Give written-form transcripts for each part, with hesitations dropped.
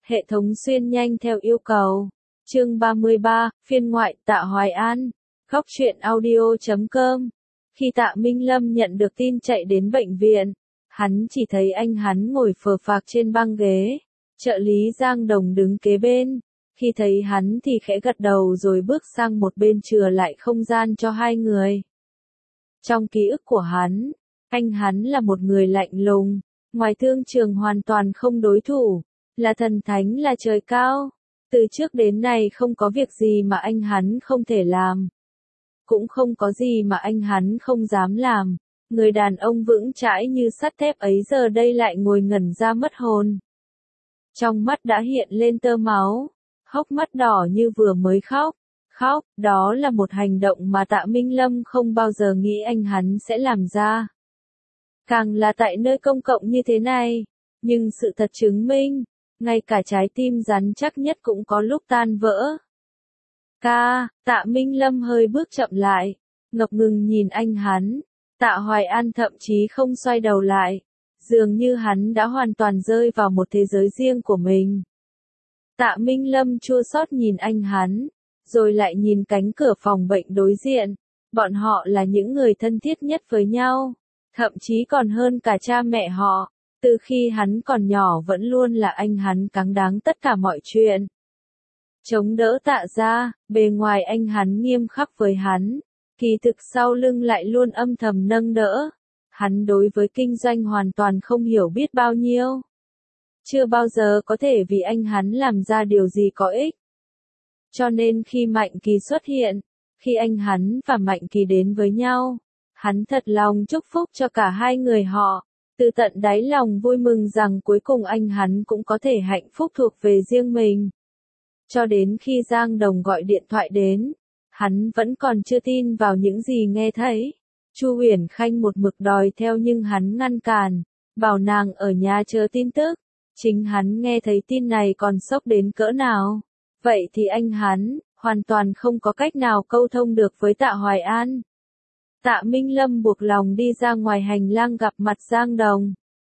Hệ thống xuyên nhanh theo yêu cầu. Chương 33, phiên ngoại, Tạ Hoài An. Góc truyện audio.com. Khi Tạ Minh Lâm nhận được tin chạy đến bệnh viện, hắn chỉ thấy anh hắn ngồi phờ phạc trên băng ghế. Trợ lý Giang Đồng đứng kế bên. Khi thấy hắn thì khẽ gật đầu rồi bước sang một bên chừa lại không gian cho hai người. Trong ký ức của hắn, anh hắn là một người lạnh lùng, ngoài thương trường hoàn toàn không đối thủ, là thần thánh là trời cao. Từ trước đến nay không có việc gì mà anh hắn không thể làm. Cũng không có gì mà anh hắn không dám làm. Người đàn ông vững chãi như sắt thép ấy giờ đây lại ngồi ngẩn ra mất hồn. Trong mắt đã hiện lên tơ máu, hốc mắt đỏ như vừa mới khóc. Khóc, đó là một hành động mà Tạ Minh Lâm không bao giờ nghĩ anh hắn sẽ làm ra. Càng là tại nơi công cộng như thế này, nhưng sự thật chứng minh, ngay cả trái tim rắn chắc nhất cũng có lúc tan vỡ. Tạ Minh Lâm hơi bước chậm lại, ngập ngừng nhìn anh hắn. Tạ Hoài An thậm chí không xoay đầu lại, dường như hắn đã hoàn toàn rơi vào một thế giới riêng của mình. Tạ Minh Lâm chua xót nhìn anh hắn, rồi lại nhìn cánh cửa phòng bệnh đối diện. Bọn họ là những người thân thiết nhất với nhau, thậm chí còn hơn cả cha mẹ họ. Từ khi hắn còn nhỏ vẫn luôn là anh hắn cáng đáng tất cả mọi chuyện. Chống đỡ Tạ ra, bề ngoài anh hắn nghiêm khắc với hắn, kỳ thực sau lưng lại luôn âm thầm nâng đỡ. Hắn đối với kinh doanh hoàn toàn không hiểu biết bao nhiêu. Chưa bao giờ có thể vì anh hắn làm ra điều gì có ích. Cho nên khi Mạnh Kỳ xuất hiện, khi anh hắn và Mạnh Kỳ đến với nhau, hắn thật lòng chúc phúc cho cả hai người họ. Từ tận đáy lòng vui mừng rằng cuối cùng anh hắn cũng có thể hạnh phúc thuộc về riêng mình. Cho đến khi Giang Đồng gọi điện thoại đến, hắn vẫn còn chưa tin vào những gì nghe thấy. Chu Uyển Khanh một mực đòi theo nhưng hắn ngăn cản, bảo nàng ở nhà chờ tin tức. Chính hắn nghe thấy tin này còn sốc đến cỡ nào. Vậy thì anh hắn, hoàn toàn không có cách nào câu thông được với Tạ Hoài An. Tạ Minh Lâm buộc lòng đi ra ngoài hành lang gặp mặt Giang Đồng.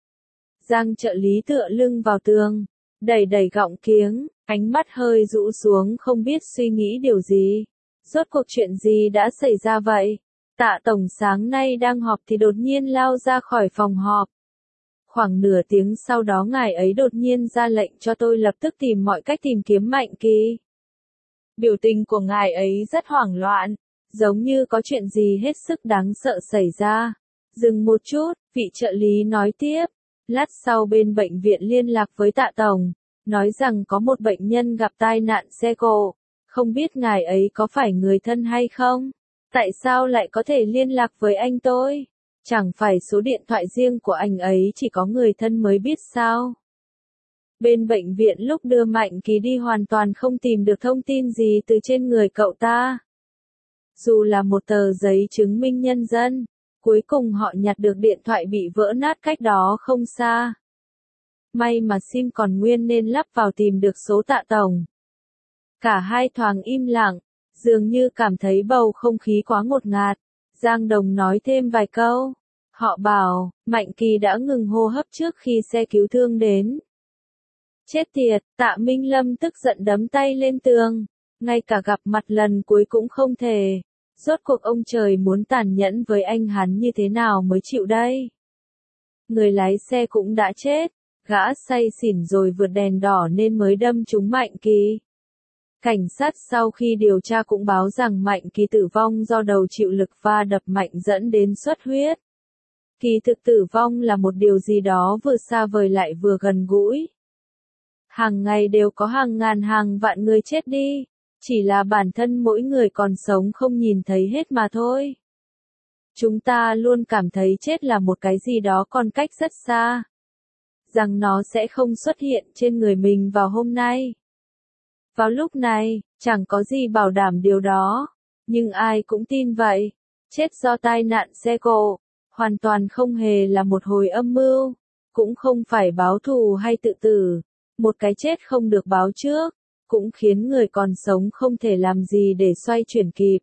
Giang trợ lý tựa lưng vào tường, đẩy đẩy gọng kiếng, ánh mắt hơi rũ xuống không biết suy nghĩ điều gì. Rốt cuộc chuyện gì đã xảy ra vậy? Tạ Tổng sáng nay đang họp thì đột nhiên lao ra khỏi phòng họp. Khoảng nửa tiếng sau đó ngài ấy đột nhiên ra lệnh cho tôi lập tức tìm mọi cách tìm kiếm Mạnh Kỳ. Biểu tình của ngài ấy rất hoảng loạn, giống như có chuyện gì hết sức đáng sợ xảy ra. Dừng một chút, vị trợ lý nói tiếp. Lát sau bên bệnh viện liên lạc với Tạ Tổng, nói rằng có một bệnh nhân gặp tai nạn xe cộ. Không biết ngài ấy có phải người thân hay không? Tại sao lại có thể liên lạc với anh tôi? Chẳng phải số điện thoại riêng của anh ấy chỉ có người thân mới biết sao? Bên bệnh viện lúc đưa Mạnh Kỳ đi hoàn toàn không tìm được thông tin gì từ trên người cậu ta. Dù là một tờ giấy chứng minh nhân dân, cuối cùng họ nhặt được điện thoại bị vỡ nát cách đó không xa. May mà sim còn nguyên nên lắp vào tìm được số Tạ Tổng. Cả hai thoáng im lặng, dường như cảm thấy bầu không khí quá ngột ngạt. Giang Đồng nói thêm vài câu. Họ bảo, Mạnh Kỳ đã ngừng hô hấp trước khi xe cứu thương đến. Chết tiệt, Tạ Minh Lâm tức giận đấm tay lên tường. Ngay cả gặp mặt lần cuối cũng không thể. Rốt cuộc ông trời muốn tàn nhẫn với anh hắn như thế nào mới chịu đây? Người lái xe cũng đã chết. Gã say xỉn rồi vượt đèn đỏ nên mới đâm trúng Mạnh Kỳ. Cảnh sát sau khi điều tra cũng báo rằng Mạnh Kỳ tử vong do đầu chịu lực va đập mạnh dẫn đến xuất huyết. Kỳ thực tử vong là một điều gì đó vừa xa vời lại vừa gần gũi. Hàng ngày đều có hàng ngàn hàng vạn người chết đi, chỉ là bản thân mỗi người còn sống không nhìn thấy hết mà thôi. Chúng ta luôn cảm thấy chết là một cái gì đó còn cách rất xa. Rằng nó sẽ không xuất hiện trên người mình vào hôm nay. Vào lúc này, chẳng có gì bảo đảm điều đó, nhưng ai cũng tin vậy. Chết do tai nạn xe cộ, hoàn toàn không hề là một hồi âm mưu, cũng không phải báo thù hay tự tử. Một cái chết không được báo trước, cũng khiến người còn sống không thể làm gì để xoay chuyển kịp.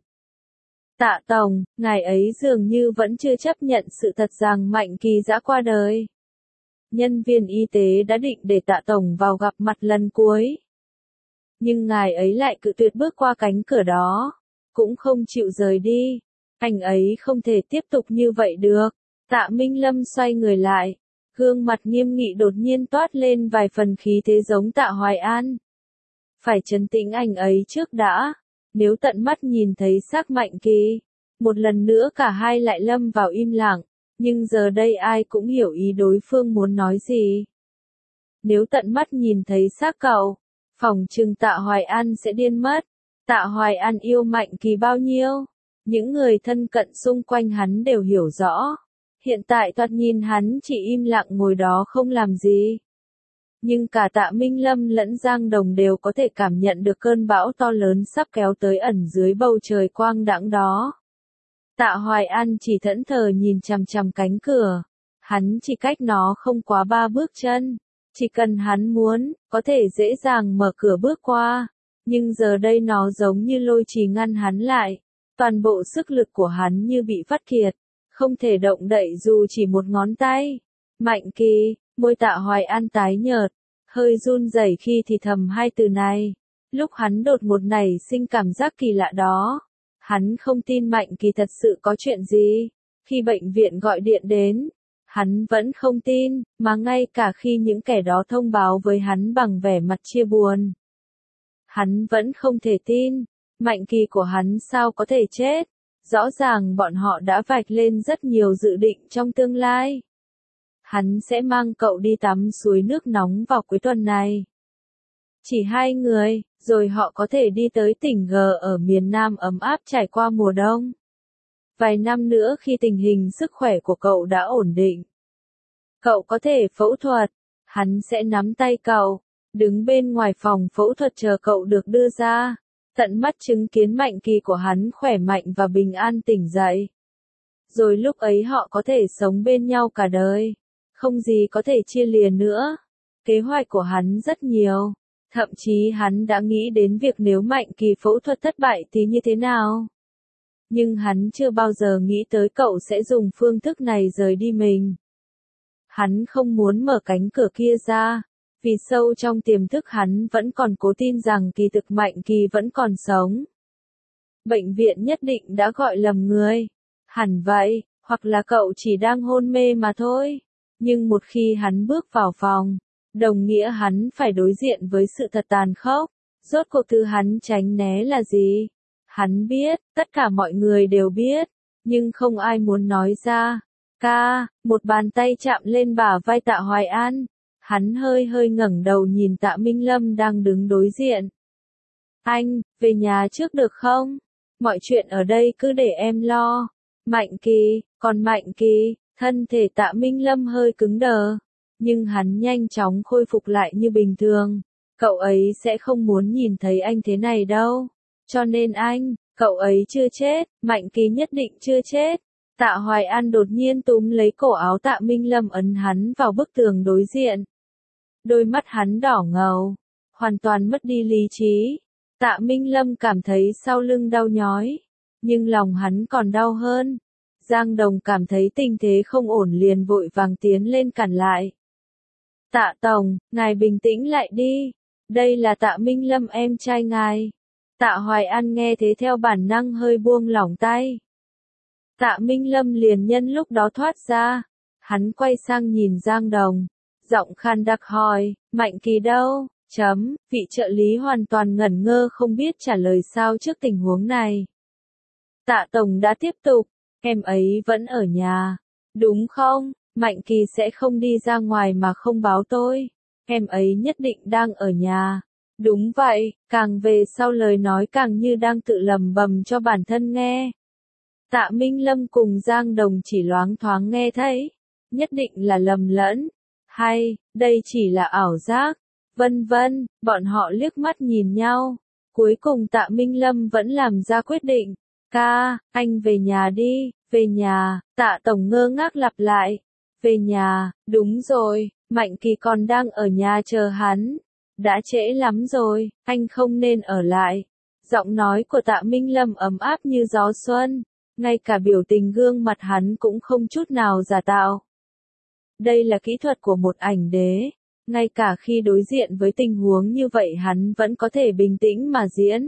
Tạ Tổng, ngài ấy dường như vẫn chưa chấp nhận sự thật rằng Mạnh Kỳ đã qua đời. nhân viên y tế đã định để Tạ Tổng vào gặp mặt lần cuối. Nhưng ngài ấy lại cự tuyệt bước qua cánh cửa đó, cũng không chịu rời đi. Anh ấy không thể tiếp tục như vậy được. Tạ Minh Lâm xoay người lại, gương mặt nghiêm nghị đột nhiên toát lên vài phần khí thế giống Tạ Hoài An. Phải trấn tĩnh anh ấy trước đã, nếu tận mắt nhìn thấy xác Mạnh Kỳ. Một lần nữa cả hai lại lâm vào im lặng, nhưng giờ đây ai cũng hiểu ý đối phương muốn nói gì. Nếu tận mắt nhìn thấy xác cậu, phỏng chừng Tạ Hoài An sẽ điên mất. Tạ Hoài An yêu Mạnh Kỳ bao nhiêu? Những người thân cận xung quanh hắn đều hiểu rõ. Hiện tại thoạt nhìn hắn chỉ im lặng ngồi đó không làm gì. Nhưng cả Tạ Minh Lâm lẫn Giang Đồng đều có thể cảm nhận được cơn bão to lớn sắp kéo tới ẩn dưới bầu trời quang đãng đó. Tạ Hoài An chỉ thẫn thờ nhìn chằm chằm cánh cửa. Hắn chỉ cách nó không quá 3 bước chân. Chỉ cần hắn muốn, có thể dễ dàng mở cửa bước qua. Nhưng giờ đây nó giống như lôi trì ngăn hắn lại. Toàn bộ sức lực của hắn như bị vắt kiệt. Không thể động đậy dù chỉ một ngón tay. Mạnh Kỳ, môi Tạ Hoài An tái nhợt, hơi run rẩy khi thì thầm hai từ này. Lúc hắn đột ngột nảy sinh cảm giác kỳ lạ đó. Hắn không tin Mạnh Kỳ thật sự có chuyện gì. Khi bệnh viện gọi điện đến, hắn vẫn không tin, mà ngay cả khi những kẻ đó thông báo với hắn bằng vẻ mặt chia buồn. Hắn vẫn không thể tin, Mạnh Kỳ của hắn sao có thể chết. Rõ ràng bọn họ đã vạch lên rất nhiều dự định trong tương lai. Hắn sẽ mang cậu đi tắm suối nước nóng vào cuối tuần này. Chỉ 2 người, rồi họ có thể đi tới tỉnh G ở miền Nam ấm áp trải qua mùa đông. Vài năm nữa khi tình hình sức khỏe của cậu đã ổn định, cậu có thể phẫu thuật, hắn sẽ nắm tay cậu, đứng bên ngoài phòng phẫu thuật chờ cậu được đưa ra, tận mắt chứng kiến Mạnh Kỳ của hắn khỏe mạnh và bình an tỉnh dậy. Rồi lúc ấy họ có thể sống bên nhau cả đời, không gì có thể chia lìa nữa. Kế hoạch của hắn rất nhiều. Thậm chí hắn đã nghĩ đến việc nếu Mạnh Kỳ phẫu thuật thất bại thì như thế nào. Nhưng hắn chưa bao giờ nghĩ tới cậu sẽ dùng phương thức này rời đi mình. Hắn không muốn mở cánh cửa kia ra, vì sâu trong tiềm thức hắn vẫn còn cố tin rằng kỳ thực Mạnh Kỳ vẫn còn sống. Bệnh viện nhất định đã gọi lầm người. Hẳn vậy, hoặc là cậu chỉ đang hôn mê mà thôi. Nhưng một khi hắn bước vào phòng, đồng nghĩa hắn phải đối diện với sự thật tàn khốc. Rốt cuộc thứ hắn tránh né là gì? Hắn biết, tất cả mọi người đều biết, nhưng không ai muốn nói ra. Một bàn tay chạm lên bả vai Tạ Hoài An. Hắn hơi hơi ngẩng đầu nhìn Tạ Minh Lâm đang đứng đối diện. Anh, về nhà trước được không? Mọi chuyện ở đây cứ để em lo. Mạnh Kỳ, còn Mạnh Kỳ, thân thể Tạ Minh Lâm hơi cứng đờ. Nhưng hắn nhanh chóng khôi phục lại như bình thường. Cậu ấy sẽ không muốn nhìn thấy anh thế này đâu. Cho nên cậu ấy chưa chết, Mạnh Kỳ nhất định chưa chết. Tạ Hoài An đột nhiên túm lấy cổ áo Tạ Minh Lâm ấn hắn vào bức tường đối diện. Đôi mắt hắn đỏ ngầu, hoàn toàn mất đi lý trí. Tạ Minh Lâm cảm thấy sau lưng đau nhói, nhưng lòng hắn còn đau hơn. Giang Đồng cảm thấy tình thế không ổn liền vội vàng tiến lên cản lại. Tạ Tổng, ngài bình tĩnh lại đi. Đây là Tạ Minh Lâm em trai ngài. Tạ Hoài An nghe thế theo bản năng hơi buông lỏng tay. Tạ Minh Lâm liền nhân lúc đó thoát ra. Hắn quay sang nhìn Giang Đồng. Giọng khan đặc hỏi, Mạnh Kỳ đâu? Vị trợ lý hoàn toàn ngẩn ngơ không biết trả lời sao trước tình huống này. Tạ Tổng đã tiếp tục, em ấy vẫn ở nhà. Đúng không? Mạnh Kỳ sẽ không đi ra ngoài mà không báo tôi. Em ấy nhất định đang ở nhà. Đúng vậy, càng về sau lời nói càng như đang tự lầm bầm cho bản thân nghe. Tạ Minh Lâm cùng Giang Đồng chỉ loáng thoáng nghe thấy. Nhất định là lầm lẫn. Hay, đây chỉ là ảo giác. Vân vân, bọn họ liếc mắt nhìn nhau. Cuối cùng Tạ Minh Lâm vẫn làm ra quyết định. Anh về nhà đi, về nhà. Tạ Tổng ngơ ngác lặp lại. Về nhà, đúng rồi, Mạnh Kỳ còn đang ở nhà chờ hắn. Đã trễ lắm rồi, anh không nên ở lại. Giọng nói của Tạ Minh Lâm ấm áp như gió xuân. Ngay cả biểu tình gương mặt hắn cũng không chút nào giả tạo. Đây là kỹ thuật của một ảnh đế. Ngay cả khi đối diện với tình huống như vậy hắn vẫn có thể bình tĩnh mà diễn.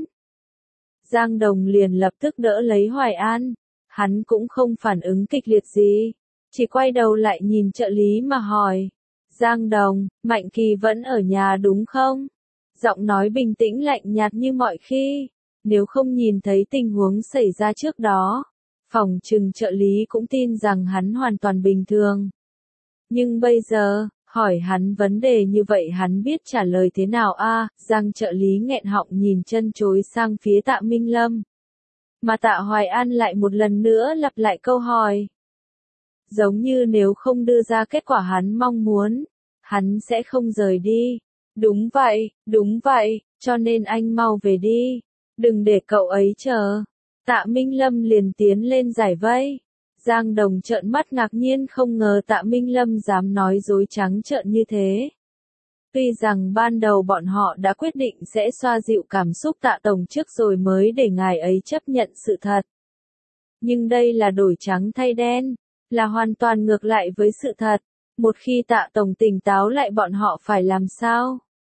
Giang Đồng liền lập tức đỡ lấy Hoài An. Hắn cũng không phản ứng kịch liệt gì. Chỉ quay đầu lại nhìn trợ lý mà hỏi. Giang Đồng, Mạnh Kỳ vẫn ở nhà đúng không? Giọng nói bình tĩnh lạnh nhạt như mọi khi. Nếu không nhìn thấy tình huống xảy ra trước đó, phỏng chừng trợ lý cũng tin rằng hắn hoàn toàn bình thường. Nhưng bây giờ, hỏi hắn vấn đề như vậy hắn biết trả lời thế nào a? Giang trợ lý nghẹn họng nhìn chân chối sang phía Tạ Minh Lâm. Mà Tạ Hoài An lại một lần nữa lặp lại câu hỏi. Giống như nếu không đưa ra kết quả hắn mong muốn, hắn sẽ không rời đi. Đúng vậy, cho nên anh mau về đi. Đừng để cậu ấy chờ. Tạ Minh Lâm liền tiến lên giải vây. Giang Đồng trợn mắt ngạc nhiên không ngờ Tạ Minh Lâm dám nói dối trắng trợn như thế. Tuy rằng ban đầu bọn họ đã quyết định sẽ xoa dịu cảm xúc Tạ Tổng trước rồi mới để ngài ấy chấp nhận sự thật. Nhưng đây là đổi trắng thay đen, là hoàn toàn ngược lại với sự thật. Một khi Tạ Tổng tỉnh táo lại bọn họ phải làm sao?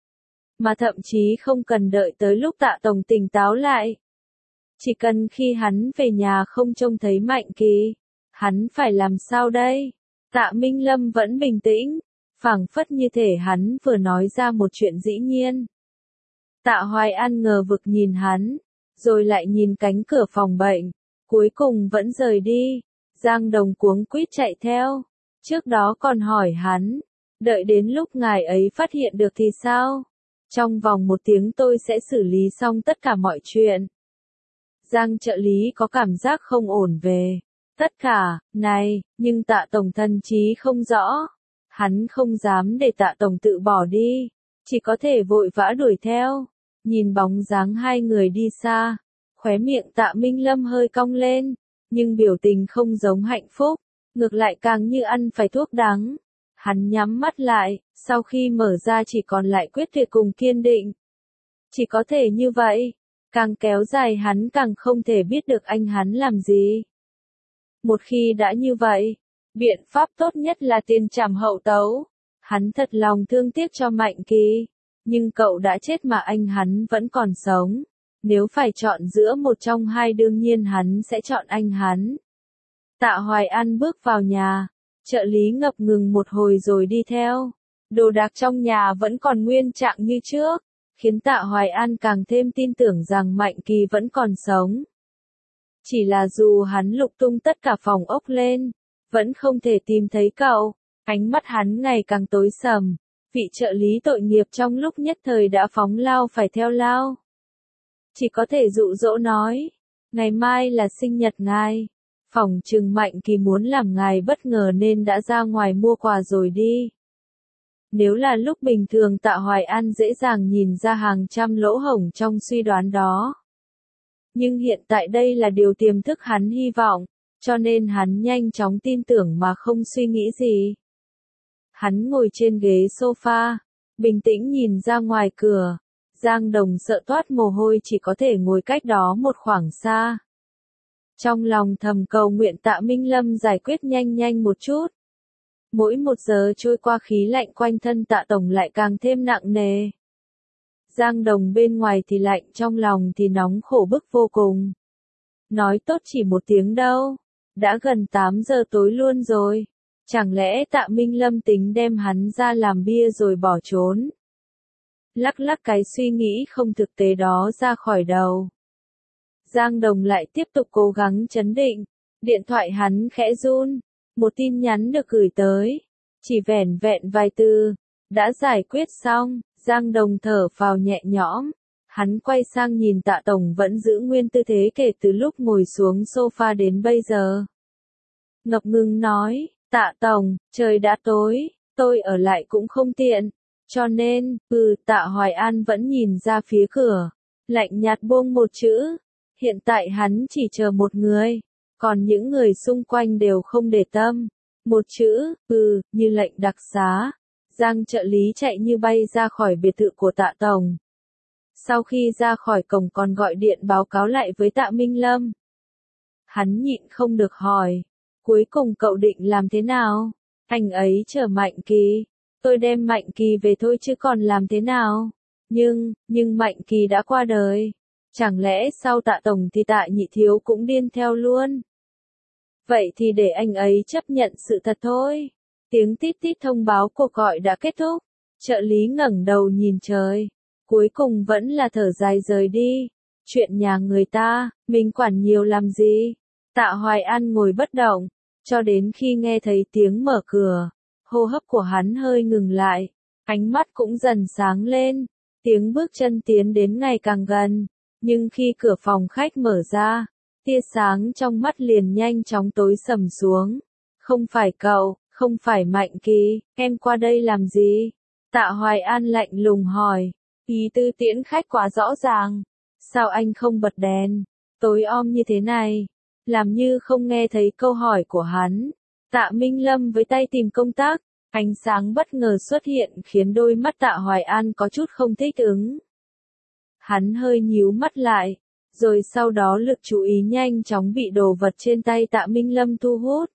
Mà thậm chí không cần đợi tới lúc Tạ Tổng tỉnh táo lại. Chỉ cần khi hắn về nhà không trông thấy Mạnh Kỳ, hắn phải làm sao đây? Tạ Minh Lâm vẫn bình tĩnh, phảng phất như thể hắn vừa nói ra một chuyện dĩ nhiên. Tạ Hoài An ngờ vực nhìn hắn, rồi lại nhìn cánh cửa phòng bệnh, cuối cùng vẫn rời đi. Giang Đồng cuống quýt chạy theo, trước đó còn hỏi hắn, đợi đến lúc ngài ấy phát hiện được thì sao? Trong vòng 1 tiếng tôi sẽ xử lý xong tất cả mọi chuyện. Giang trợ lý có cảm giác không ổn về tất cả, này, nhưng Tạ Tổng thần trí không rõ. Hắn không dám để Tạ Tổng tự bỏ đi, chỉ có thể vội vã đuổi theo. Nhìn bóng dáng hai người đi xa, khóe miệng Tạ Minh Lâm hơi cong lên, nhưng biểu tình không giống hạnh phúc, ngược lại càng như ăn phải thuốc đắng. Hắn nhắm mắt lại, sau khi mở ra chỉ còn lại quyết tuyệt cùng kiên định. Chỉ có thể như vậy, càng kéo dài hắn càng không thể biết được anh hắn làm gì. Một khi đã như vậy, biện pháp tốt nhất là tiền trảm hậu tấu. Hắn thật lòng thương tiếc cho Mạnh Kỳ, nhưng cậu đã chết mà anh hắn vẫn còn sống. Nếu phải chọn giữa một trong hai đương nhiên hắn sẽ chọn anh hắn. Tạ Hoài An bước vào nhà, trợ lý ngập ngừng một hồi rồi đi theo. Đồ đạc trong nhà vẫn còn nguyên trạng như trước, khiến Tạ Hoài An càng thêm tin tưởng rằng Mạnh Kỳ vẫn còn sống. Chỉ là dù hắn lục tung tất cả phòng ốc lên, vẫn không thể tìm thấy cậu. Ánh mắt hắn ngày càng tối sầm. Vị trợ lý tội nghiệp trong lúc nhất thời đã phóng lao phải theo lao. Chỉ có thể dụ dỗ nói, ngày mai là sinh nhật ngài. Phỏng chừng Mạnh Kỳ muốn làm ngài bất ngờ nên đã ra ngoài mua quà rồi đi. Nếu là lúc bình thường Tạ Hoài An dễ dàng nhìn ra hàng trăm lỗ hổng trong suy đoán đó. Nhưng hiện tại đây là điều tiềm thức hắn hy vọng, cho nên hắn nhanh chóng tin tưởng mà không suy nghĩ gì. Hắn ngồi trên ghế sofa, bình tĩnh nhìn ra ngoài cửa. Giang Đồng sợ toát mồ hôi chỉ có thể ngồi cách đó một khoảng xa. Trong lòng thầm cầu nguyện Tạ Minh Lâm giải quyết nhanh một chút. Mỗi 1 giờ trôi qua khí lạnh quanh thân Tạ Tổng lại càng thêm nặng nề. Giang Đồng bên ngoài thì lạnh trong lòng thì nóng khổ bức vô cùng. Nói tốt chỉ 1 tiếng đâu, đã gần 8 giờ tối luôn rồi. Chẳng lẽ Tạ Minh Lâm tính đem hắn ra làm bia rồi bỏ trốn? Lắc cái suy nghĩ không thực tế đó ra khỏi đầu. Giang Đồng lại tiếp tục cố gắng trấn định. Điện thoại hắn khẽ run. Một tin nhắn được gửi tới. Chỉ vẻn vẹn vài từ. Đã giải quyết xong. Giang Đồng thở phào nhẹ nhõm. Hắn quay sang nhìn Tạ Tổng vẫn giữ nguyên tư thế kể từ lúc ngồi xuống sofa đến bây giờ. Ngập ngừng nói, Tạ Tổng, trời đã tối, tôi ở lại cũng không tiện. Cho nên, Tạ Hoài An vẫn nhìn ra phía cửa. Lạnh nhạt buông một chữ. Hiện tại hắn chỉ chờ một người. Còn những người xung quanh đều không để tâm. Một chữ, như lệnh đặc xá. Giang trợ lý chạy như bay ra khỏi biệt thự của Tạ Tổng. Sau khi ra khỏi cổng còn gọi điện báo cáo lại với Tạ Minh Lâm. Hắn nhịn không được hỏi. Cuối cùng cậu định làm thế nào? Anh ấy chờ Mạnh Kỳ. Tôi đem Mạnh Kỳ về thôi chứ còn làm thế nào? Nhưng Mạnh Kỳ đã qua đời. Chẳng lẽ sau Tạ Tổng thì Tạ Nhị Thiếu cũng điên theo luôn? Vậy thì để anh ấy chấp nhận sự thật thôi. Tiếng tít tít thông báo cuộc gọi đã kết thúc. Trợ lý ngẩng đầu nhìn trời. Cuối cùng vẫn là thở dài rời đi. Chuyện nhà người ta, mình quản nhiều làm gì? Tạ Hoài An ngồi bất động, cho đến khi nghe thấy tiếng mở cửa. Hô hấp của hắn hơi ngừng lại, ánh mắt cũng dần sáng lên. Tiếng bước chân tiến đến ngày càng gần, nhưng khi cửa phòng khách mở ra, tia sáng trong mắt liền nhanh chóng tối sầm xuống. Không phải cậu, không phải Mạnh Kỳ, em qua đây làm gì? Tạ Hoài An lạnh lùng hỏi, ý tư tiễn khách quá rõ ràng. Sao anh không bật đèn? Tối om như thế này. Làm như không nghe thấy câu hỏi của hắn. Tạ Minh Lâm với tay tìm công tắc. Ánh sáng bất ngờ xuất hiện khiến đôi mắt Tạ Hoài An có chút không thích ứng. Hắn hơi nhíu mắt lại. Rồi sau đó lực chú ý nhanh chóng bị đồ vật trên tay Tạ Minh Lâm thu hút.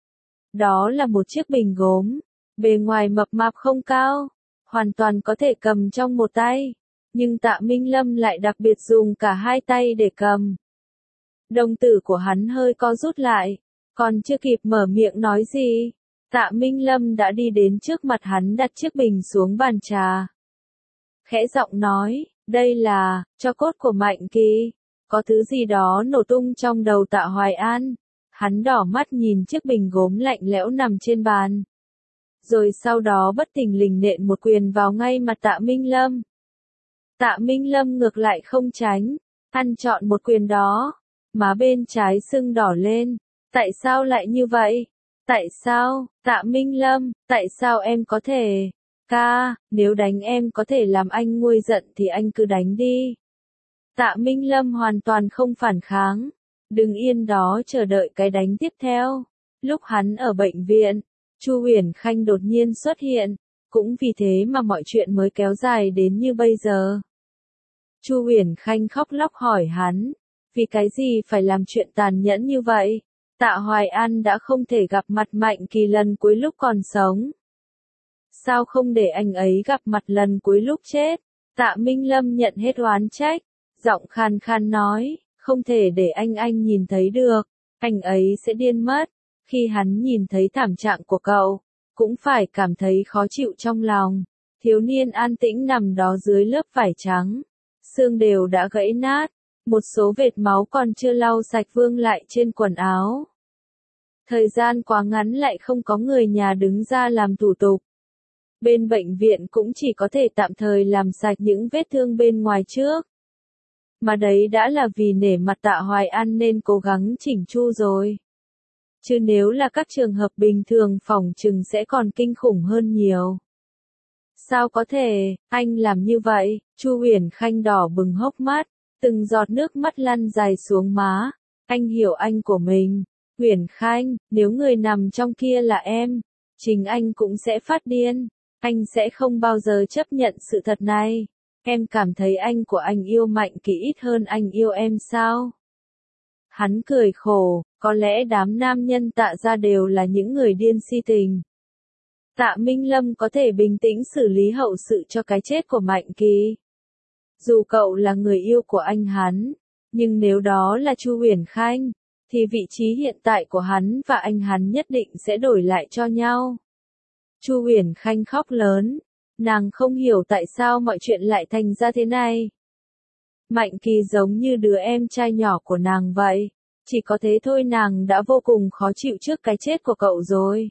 Đó là một chiếc bình gốm. Bề ngoài mập mạp không cao. Hoàn toàn có thể cầm trong một tay. Nhưng Tạ Minh Lâm lại đặc biệt dùng cả hai tay để cầm. Đồng tử của hắn hơi co rút lại, còn chưa kịp mở miệng nói gì, Tạ Minh Lâm đã đi đến trước mặt hắn đặt chiếc bình xuống bàn trà. Khẽ giọng nói, đây là tro cốt của Mạnh Kỳ. Có thứ gì đó nổ tung trong đầu Tạ Hoài An. Hắn đỏ mắt nhìn chiếc bình gốm lạnh lẽo nằm trên bàn. Rồi sau đó bất thình lình nện một quyền vào ngay mặt Tạ Minh Lâm. Tạ Minh Lâm ngược lại không tránh, ăn trọn một quyền đó. Má bên trái sưng đỏ lên. Tại sao lại như vậy? Tại sao, Tạ Minh Lâm, tại sao em có thể? Ca, nếu đánh em có thể làm anh nguôi giận thì anh cứ đánh đi. Tạ Minh Lâm hoàn toàn không phản kháng. Đứng yên đó chờ đợi cái đánh tiếp theo. Lúc hắn ở bệnh viện, Chu Huyền Khanh đột nhiên xuất hiện. Cũng vì thế mà mọi chuyện mới kéo dài đến như bây giờ. Chu Huyền Khanh khóc lóc hỏi hắn. Vì cái gì phải làm chuyện tàn nhẫn như vậy? Tạ Hoài An đã không thể gặp mặt Mạnh Kỳ lần cuối lúc còn sống. Sao không để anh ấy gặp mặt lần cuối lúc chết? Tạ Minh Lâm nhận hết oán trách. Giọng khan khan nói, không thể để anh nhìn thấy được. Anh ấy sẽ điên mất. Khi hắn nhìn thấy thảm trạng của cậu, cũng phải cảm thấy khó chịu trong lòng. Thiếu niên an tĩnh nằm đó dưới lớp vải trắng. Xương đều đã gãy nát. Một số vệt máu còn chưa lau sạch vương lại trên quần áo. Thời gian quá ngắn lại không có người nhà đứng ra làm thủ tục. Bên bệnh viện cũng chỉ có thể tạm thời làm sạch những vết thương bên ngoài trước. Mà đấy đã là vì nể mặt Tạ Hoài An nên cố gắng chỉnh chu rồi. Chứ nếu là các trường hợp bình thường phỏng chừng sẽ còn kinh khủng hơn nhiều. Sao có thể, anh làm như vậy? Chu Huyền Khanh đỏ bừng hốc mắt. Từng giọt nước mắt lăn dài xuống má. Anh hiểu anh của mình. Huyền Khanh, nếu người nằm trong kia là em, chính anh cũng sẽ phát điên. Anh sẽ không bao giờ chấp nhận sự thật này. Em cảm thấy anh của anh yêu Mạnh Kỳ ít hơn anh yêu em sao? Hắn cười khổ, có lẽ đám nam nhân Tạ gia đều là những người điên si tình. Tạ Minh Lâm có thể bình tĩnh xử lý hậu sự cho cái chết của Mạnh Kỳ. Dù cậu là người yêu của anh hắn, nhưng nếu đó là Chu Huyền Khanh, thì vị trí hiện tại của hắn và anh hắn nhất định sẽ đổi lại cho nhau. Chu Huyền Khanh khóc lớn, nàng không hiểu tại sao mọi chuyện lại thành ra thế này. Mạnh Kỳ giống như đứa em trai nhỏ của nàng vậy, chỉ có thế thôi nàng đã vô cùng khó chịu trước cái chết của cậu rồi.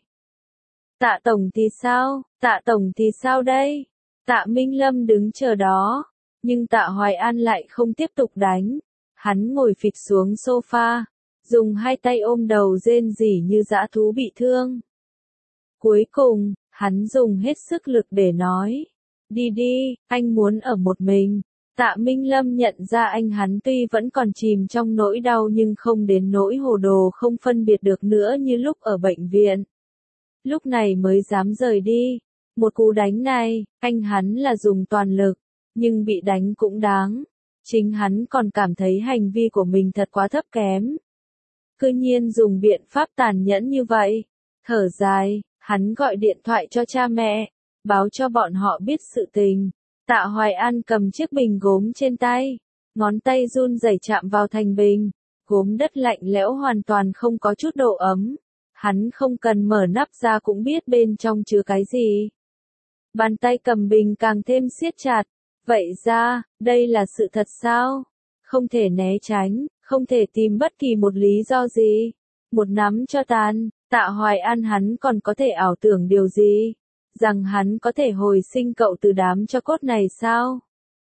Tạ Tổng thì sao? Tạ Tổng thì sao đây? Tạ Minh Lâm đứng chờ đó. Nhưng Tạ Hoài An lại không tiếp tục đánh. Hắn ngồi phịch xuống sofa, dùng hai tay ôm đầu rên rỉ như dã thú bị thương. Cuối cùng, hắn dùng hết sức lực để nói. Đi đi, anh muốn ở một mình. Tạ Minh Lâm nhận ra anh hắn tuy vẫn còn chìm trong nỗi đau nhưng không đến nỗi hồ đồ không phân biệt được nữa như lúc ở bệnh viện. Lúc này mới dám rời đi. Một cú đánh này, anh hắn là dùng toàn lực. Nhưng bị đánh cũng đáng. Chính hắn còn cảm thấy hành vi của mình thật quá thấp kém. Cứ nhiên dùng biện pháp tàn nhẫn như vậy. Thở dài, Hắn gọi điện thoại cho cha mẹ, báo cho bọn họ biết sự tình. Tạ Hoài An cầm chiếc bình gốm trên tay, ngón tay run rẩy chạm vào thành bình, gốm đất lạnh lẽo hoàn toàn không có chút độ ấm. Hắn không cần mở nắp ra cũng biết bên trong chứa cái gì. Bàn tay cầm bình càng thêm siết chặt. Vậy ra, đây là sự thật sao? Không thể né tránh, không thể tìm bất kỳ một lý do gì. Một nắm cho tàn, Tạ Hoài An hắn còn có thể ảo tưởng điều gì? Rằng hắn có thể hồi sinh cậu từ đám tro cốt này sao?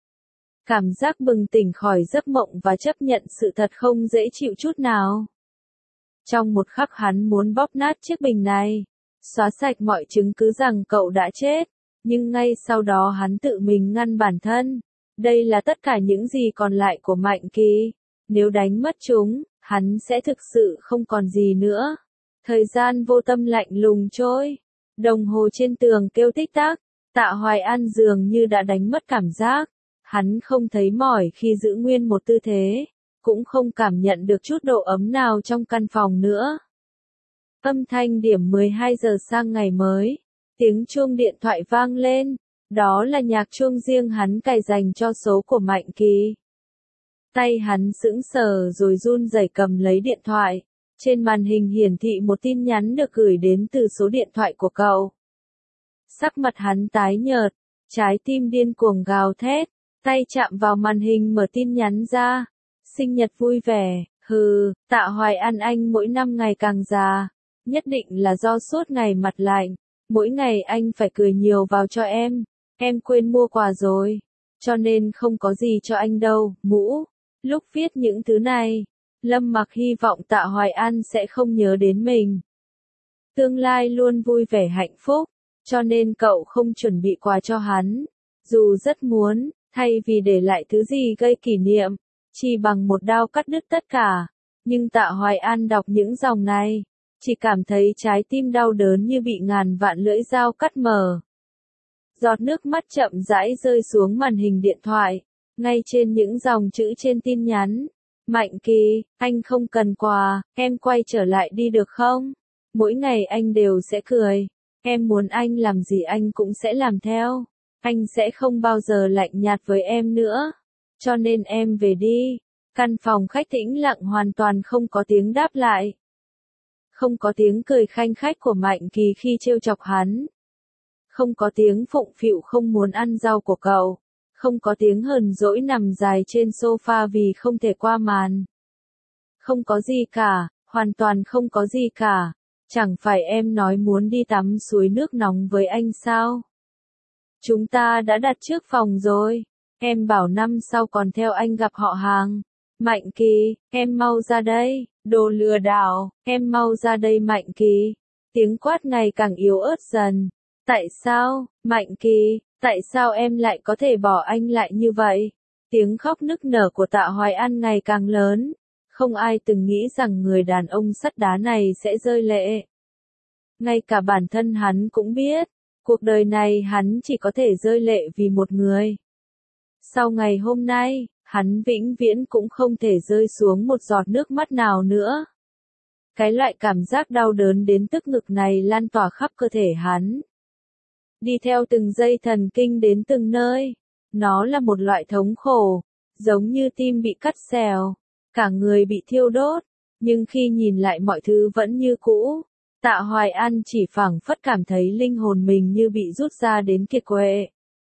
Cảm giác bừng tỉnh khỏi giấc mộng và chấp nhận sự thật không dễ chịu chút nào. Trong một khắc hắn muốn bóp nát chiếc bình này, xóa sạch mọi chứng cứ rằng cậu đã chết, nhưng ngay sau đó hắn tự mình ngăn bản thân. Đây là tất cả những gì còn lại của Mạnh Kỳ. Nếu đánh mất chúng, hắn sẽ thực sự không còn gì nữa. Thời gian vô tâm lạnh lùng trôi. Đồng hồ trên tường kêu tích tắc. Tạ Hoài An dường như đã đánh mất cảm giác. Hắn không thấy mỏi khi giữ nguyên một tư thế, cũng không cảm nhận được chút độ ấm nào trong căn phòng nữa. Âm thanh điểm 12 giờ sang ngày mới, tiếng chuông điện thoại vang lên, đó là nhạc chuông riêng hắn cài dành cho số của Mạnh Kỳ. Tay hắn sững sờ rồi run rẩy cầm lấy điện thoại, trên màn hình hiển thị một tin nhắn được gửi đến từ số điện thoại của cậu. Sắc mặt hắn tái nhợt, trái tim điên cuồng gào thét. Tay chạm vào màn hình mở tin nhắn ra. Sinh nhật vui vẻ, hừ, Tạ Hoài An anh mỗi năm ngày càng già. Nhất định là do suốt ngày mặt lạnh. Mỗi ngày anh phải cười nhiều vào cho em. Em quên mua quà rồi. Cho nên không có gì cho anh đâu, mũ. Lúc viết những thứ này, Lâm Mặc hy vọng Tạ Hoài An sẽ không nhớ đến mình. Tương lai luôn vui vẻ hạnh phúc. Cho nên cậu không chuẩn bị quà cho hắn. Dù rất muốn. Thay vì để lại thứ gì gây kỷ niệm, chỉ bằng một đao cắt đứt tất cả. Nhưng Tạ Hoài An đọc những dòng này, chỉ cảm thấy trái tim đau đớn như bị ngàn vạn lưỡi dao cắt mở. Giọt nước mắt chậm rãi rơi xuống màn hình điện thoại, ngay trên những dòng chữ trên tin nhắn. Mạnh Kỳ, anh không cần quà, em quay trở lại đi được không? Mỗi ngày anh đều sẽ cười. Em muốn anh làm gì anh cũng sẽ làm theo. Anh sẽ không bao giờ lạnh nhạt với em nữa. Cho nên em về đi. Căn phòng khách tĩnh lặng hoàn toàn không có tiếng đáp lại. Không có tiếng cười khanh khách của Mạnh Kỳ khi trêu chọc hắn. Không có tiếng phụng phịu không muốn ăn rau của cậu. Không có tiếng hờn dỗi nằm dài trên sofa vì không thể qua màn. Không có gì cả, hoàn toàn không có gì cả. Chẳng phải em nói muốn đi tắm suối nước nóng với anh sao? Chúng ta đã đặt trước phòng rồi. Em bảo năm sau còn theo anh gặp họ hàng. Mạnh Kỳ, em mau ra đây. Đồ lừa đảo, em mau ra đây Mạnh Kỳ. Tiếng quát ngày càng yếu ớt dần. Tại sao, Mạnh Kỳ, tại sao em lại có thể bỏ anh lại như vậy? Tiếng khóc nức nở của Tạ Hoài An ngày càng lớn. Không ai từng nghĩ rằng người đàn ông sắt đá này sẽ rơi lệ. Ngay cả bản thân hắn cũng biết. Cuộc đời này hắn chỉ có thể rơi lệ vì một người. Sau ngày hôm nay, hắn vĩnh viễn cũng không thể rơi xuống một giọt nước mắt nào nữa. Cái loại cảm giác đau đớn đến tức ngực này lan tỏa khắp cơ thể hắn. Đi theo từng dây thần kinh đến từng nơi. Nó là một loại thống khổ, giống như tim bị cắt xèo, cả người bị thiêu đốt, nhưng khi nhìn lại mọi thứ vẫn như cũ. Tạ Hoài An chỉ phảng phất cảm thấy linh hồn mình như bị rút ra đến kiệt quệ.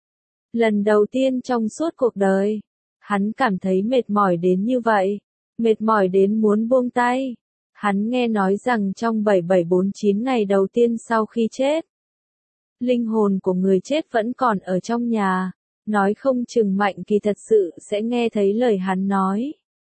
Lần đầu tiên trong suốt cuộc đời, hắn cảm thấy mệt mỏi đến như vậy, mệt mỏi đến muốn buông tay. Hắn nghe nói rằng trong 7749 ngày đầu tiên sau khi chết, linh hồn của người chết vẫn còn ở trong nhà, nói không chừng Mạnh Kỳ thật sự sẽ nghe thấy lời hắn nói.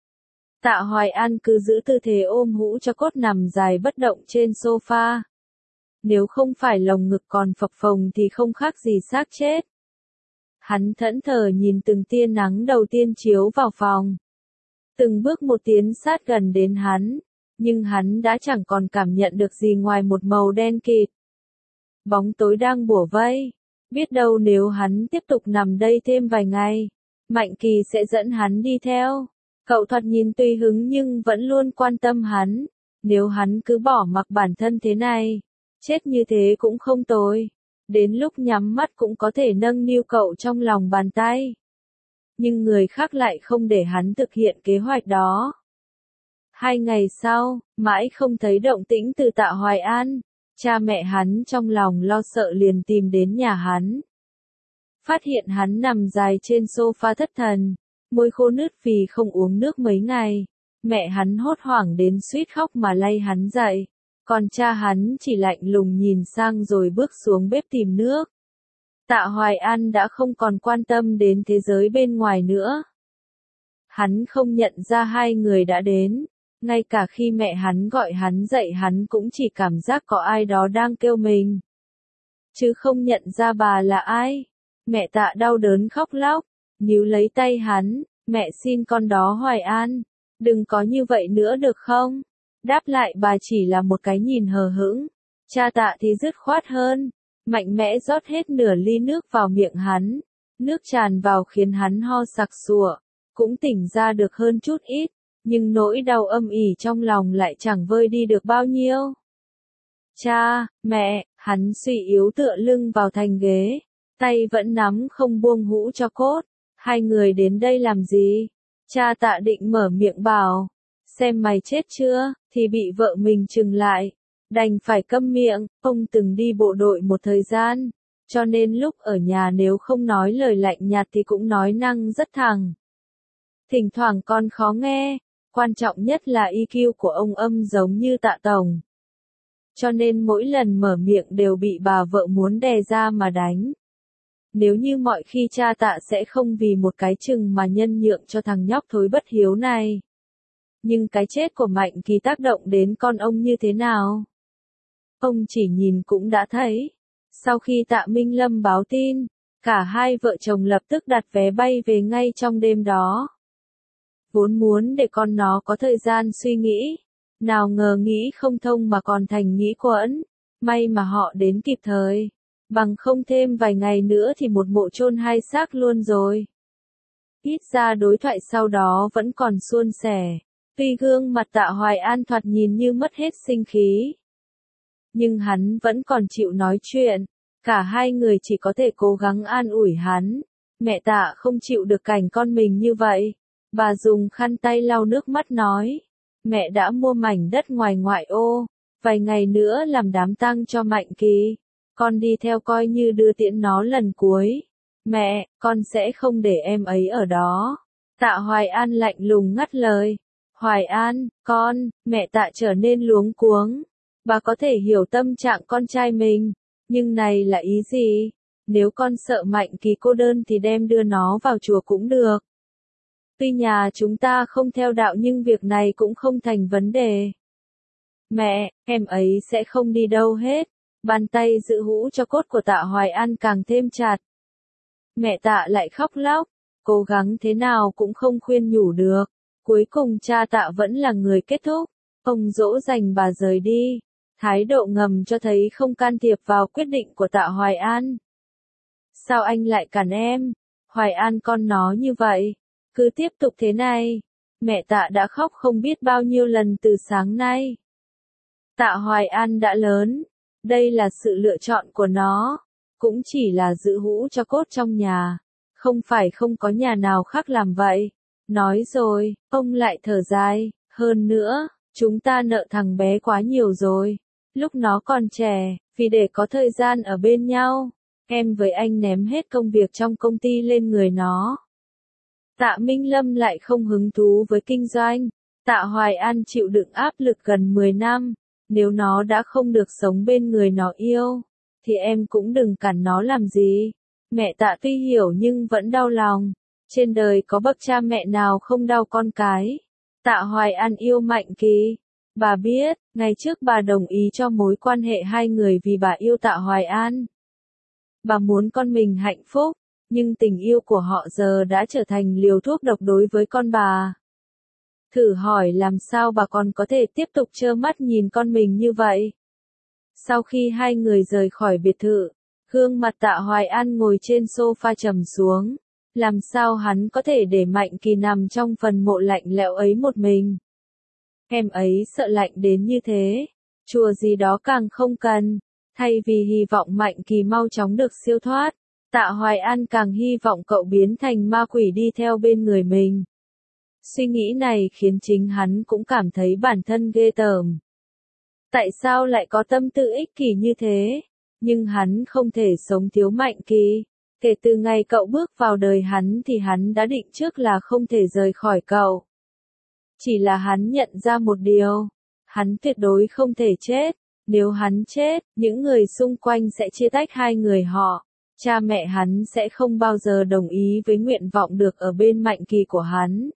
Tạ Hoài An cứ giữ tư thế ôm hũ cho cốt nằm dài bất động trên sofa. Nếu không phải lồng ngực còn phập phồng thì không khác gì xác chết. Hắn thẫn thờ nhìn từng tia nắng đầu tiên chiếu vào phòng. Từng bước một tiến sát gần đến hắn, nhưng hắn đã chẳng còn cảm nhận được gì ngoài một màu đen kịt. Bóng tối đang bủa vây. Biết đâu nếu hắn tiếp tục nằm đây thêm vài ngày, Mạnh Kỳ sẽ dẫn hắn đi theo. Cậu thoạt nhìn tùy hứng nhưng vẫn luôn quan tâm hắn. Nếu hắn cứ bỏ mặc bản thân thế này, chết như thế cũng không tồi. Đến lúc nhắm mắt cũng có thể nâng niu cậu trong lòng bàn tay. Nhưng người khác lại không để hắn thực hiện kế hoạch đó. 2 ngày sau, mãi không thấy động tĩnh từ Tạ Hoài An. Cha mẹ hắn trong lòng lo sợ liền tìm đến nhà hắn. Phát hiện hắn nằm dài trên sofa thất thần, môi khô nứt vì không uống nước mấy ngày. Mẹ hắn hốt hoảng đến suýt khóc mà lay hắn dậy. Còn cha hắn chỉ lạnh lùng nhìn sang rồi bước xuống bếp tìm nước. Tạ Hoài An đã không còn quan tâm đến thế giới bên ngoài nữa. Hắn không nhận ra hai người đã đến. Ngay cả khi mẹ hắn gọi hắn dậy hắn cũng chỉ cảm giác có ai đó đang kêu mình. Chứ không nhận ra bà là ai. Mẹ Tạ đau đớn khóc lóc, níu lấy tay hắn, mẹ xin con đó Hoài An, đừng có như vậy nữa được không? Đáp lại bà chỉ là một cái nhìn hờ hững. Cha Tạ thì dứt khoát hơn, mạnh mẽ rót hết nửa ly nước vào miệng hắn. Nước tràn vào khiến hắn ho sặc sụa, cũng tỉnh ra được hơn chút ít. Nhưng nỗi đau âm ỉ trong lòng lại chẳng vơi đi được bao nhiêu. Cha, mẹ, hắn suy yếu tựa lưng vào thành ghế, tay vẫn nắm không buông hũ cho cốt. Hai người đến đây làm gì? Cha Tạ định mở miệng bảo, xem mày chết chưa, thì bị vợ mình trừng lại. Đành phải câm miệng, ông từng đi bộ đội một thời gian, cho nên lúc ở nhà nếu không nói lời lạnh nhạt thì cũng nói năng rất thẳng. Thỉnh thoảng con khó nghe. Quan trọng nhất là EQ của ông âm giống như Tạ Tổng. Cho nên mỗi lần mở miệng đều bị bà vợ muốn đè ra mà đánh. Nếu như mọi khi cha Tạ sẽ không vì một cái chừng mà nhân nhượng cho thằng nhóc thối bất hiếu này. Nhưng cái chết của Mạnh Kỳ tác động đến con ông như thế nào? Ông chỉ nhìn cũng đã thấy. Sau khi Tạ Minh Lâm báo tin, cả hai vợ chồng lập tức đặt vé bay về ngay trong đêm đó. Vốn muốn để con nó có thời gian suy nghĩ, nào ngờ nghĩ không thông mà còn thành nghĩ quẫn, may mà họ đến kịp thời, bằng không thêm vài ngày nữa thì một mộ chôn hai xác luôn rồi. Ít ra đối thoại sau đó vẫn còn suôn sẻ, tuy gương mặt Tạ Hoài An thoạt nhìn như mất hết sinh khí. Nhưng hắn vẫn còn chịu nói chuyện, cả hai người chỉ có thể cố gắng an ủi hắn, mẹ Tạ không chịu được cảnh con mình như vậy. Bà dùng khăn tay lau nước mắt nói, mẹ đã mua mảnh đất ngoài ngoại ô, vài ngày nữa làm đám tang cho Mạnh Kỳ, con đi theo coi như đưa tiễn nó lần cuối. Mẹ, con sẽ không để em ấy ở đó. Tạ Hoài An lạnh lùng ngắt lời. Hoài An, con, mẹ Tạ trở nên luống cuống. Bà có thể hiểu tâm trạng con trai mình, nhưng này là ý gì? Nếu con sợ Mạnh Kỳ cô đơn thì đem đưa nó vào chùa cũng được. Tuy nhà chúng ta không theo đạo nhưng việc này cũng không thành vấn đề. Mẹ, em ấy sẽ không đi đâu hết. Bàn tay giữ hũ cho cốt của Tạ Hoài An càng thêm chặt. Mẹ Tạ lại khóc lóc, cố gắng thế nào cũng không khuyên nhủ được. Cuối cùng cha Tạ vẫn là người kết thúc. Ông dỗ dành bà rời đi. Thái độ ngầm cho thấy không can thiệp vào quyết định của Tạ Hoài An. Sao anh lại cản em? Hoài An con nó như vậy. Cứ tiếp tục thế này. Mẹ Tạ đã khóc không biết bao nhiêu lần từ sáng nay. Tạ Hoài An đã lớn. Đây là sự lựa chọn của nó. Cũng chỉ là giữ hũ cho cốt trong nhà. Không phải không có nhà nào khác làm vậy. Nói rồi, ông lại thở dài. Hơn nữa, chúng ta nợ thằng bé quá nhiều rồi. Lúc nó còn trẻ, vì để có thời gian ở bên nhau, em với anh ném hết công việc trong công ty lên người nó. Tạ Minh Lâm lại không hứng thú với kinh doanh. Tạ Hoài An chịu đựng áp lực gần 10 năm. Nếu nó đã không được sống bên người nó yêu, thì em cũng đừng cản nó làm gì. Mẹ Tạ tuy hiểu nhưng vẫn đau lòng. Trên đời có bậc cha mẹ nào không đau con cái. Tạ Hoài An yêu Mạnh Kỳ. Bà biết, ngày trước bà đồng ý cho mối quan hệ hai người vì bà yêu Tạ Hoài An. Bà muốn con mình hạnh phúc, nhưng tình yêu của họ giờ đã trở thành liều thuốc độc đối với con bà. Thử hỏi làm sao bà còn có thể tiếp tục trơ mắt nhìn con mình như vậy? Sau khi hai người rời khỏi biệt thự, gương mặt Tạ Hoài An ngồi trên sofa trầm xuống. Làm sao hắn có thể để Mạnh Kỳ nằm trong phần mộ lạnh lẽo ấy một mình? Em ấy sợ lạnh đến như thế. Chùa gì đó càng không cần. Thay vì hy vọng Mạnh Kỳ mau chóng được siêu thoát, Tạ Hoài An càng hy vọng cậu biến thành ma quỷ đi theo bên người mình. Suy nghĩ này khiến chính hắn cũng cảm thấy bản thân ghê tởm. Tại sao lại có tâm tư ích kỷ như thế? Nhưng hắn không thể sống thiếu Mạnh Kỳ. Kể từ ngày cậu bước vào đời hắn thì hắn đã định trước là không thể rời khỏi cậu. Chỉ là hắn nhận ra một điều, hắn tuyệt đối không thể chết. Nếu hắn chết, những người xung quanh sẽ chia tách hai người họ. Cha mẹ hắn sẽ không bao giờ đồng ý với nguyện vọng được ở bên Mạnh Kỳ của hắn.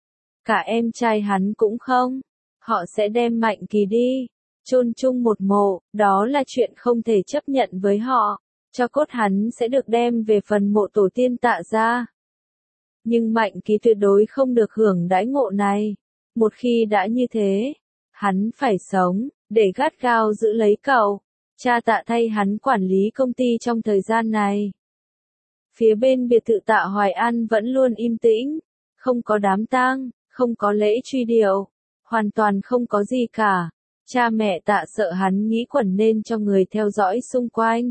Cả em trai hắn cũng không. Họ sẽ đem Mạnh Kỳ đi, chôn chung một mộ, đó là chuyện không thể chấp nhận với họ. Cho cốt hắn sẽ được đem về phần mộ tổ tiên Tạ gia. Nhưng Mạnh Kỳ tuyệt đối không được hưởng đãi ngộ này. Một khi đã như thế, hắn phải sống, để gắt gao giữ lấy cậu. Cha Tạ thay hắn quản lý công ty trong thời gian này. Phía bên biệt thự Tạ Hoài An vẫn luôn im tĩnh, không có đám tang, không có lễ truy điệu, hoàn toàn không có gì cả. Cha mẹ Tạ sợ hắn nghĩ quẩn nên cho người theo dõi xung quanh.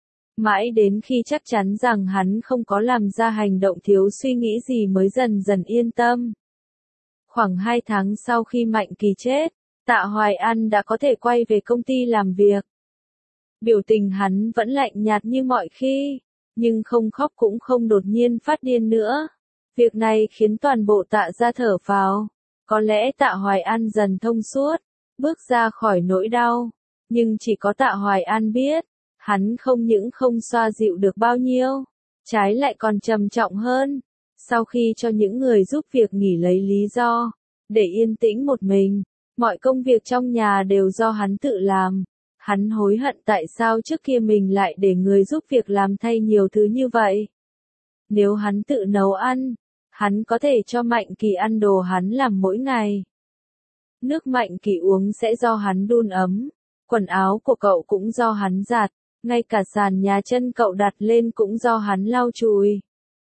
Mãi đến khi chắc chắn rằng hắn không có làm ra hành động thiếu suy nghĩ gì mới dần dần yên tâm. Khoảng 2 tháng sau khi Mạnh Kỳ chết, Tạ Hoài An đã có thể quay về công ty làm việc. Biểu tình hắn vẫn lạnh nhạt như mọi khi, nhưng không khóc cũng không đột nhiên phát điên nữa. Việc này khiến toàn bộ Tạ gia thở phào. Có lẽ Tạ Hoài An dần thông suốt, bước ra khỏi nỗi đau. Nhưng chỉ có Tạ Hoài An biết, hắn không những không xoa dịu được bao nhiêu, trái lại còn trầm trọng hơn. Sau khi cho những người giúp việc nghỉ lấy lý do, để yên tĩnh một mình, mọi công việc trong nhà đều do hắn tự làm. Hắn hối hận tại sao trước kia mình lại để người giúp việc làm thay nhiều thứ như vậy. Nếu hắn tự nấu ăn, hắn có thể cho Mạnh Kỳ ăn đồ hắn làm mỗi ngày. Nước Mạnh Kỳ uống sẽ do hắn đun ấm, quần áo của cậu cũng do hắn giặt, ngay cả sàn nhà chân cậu đặt lên cũng do hắn lau chùi.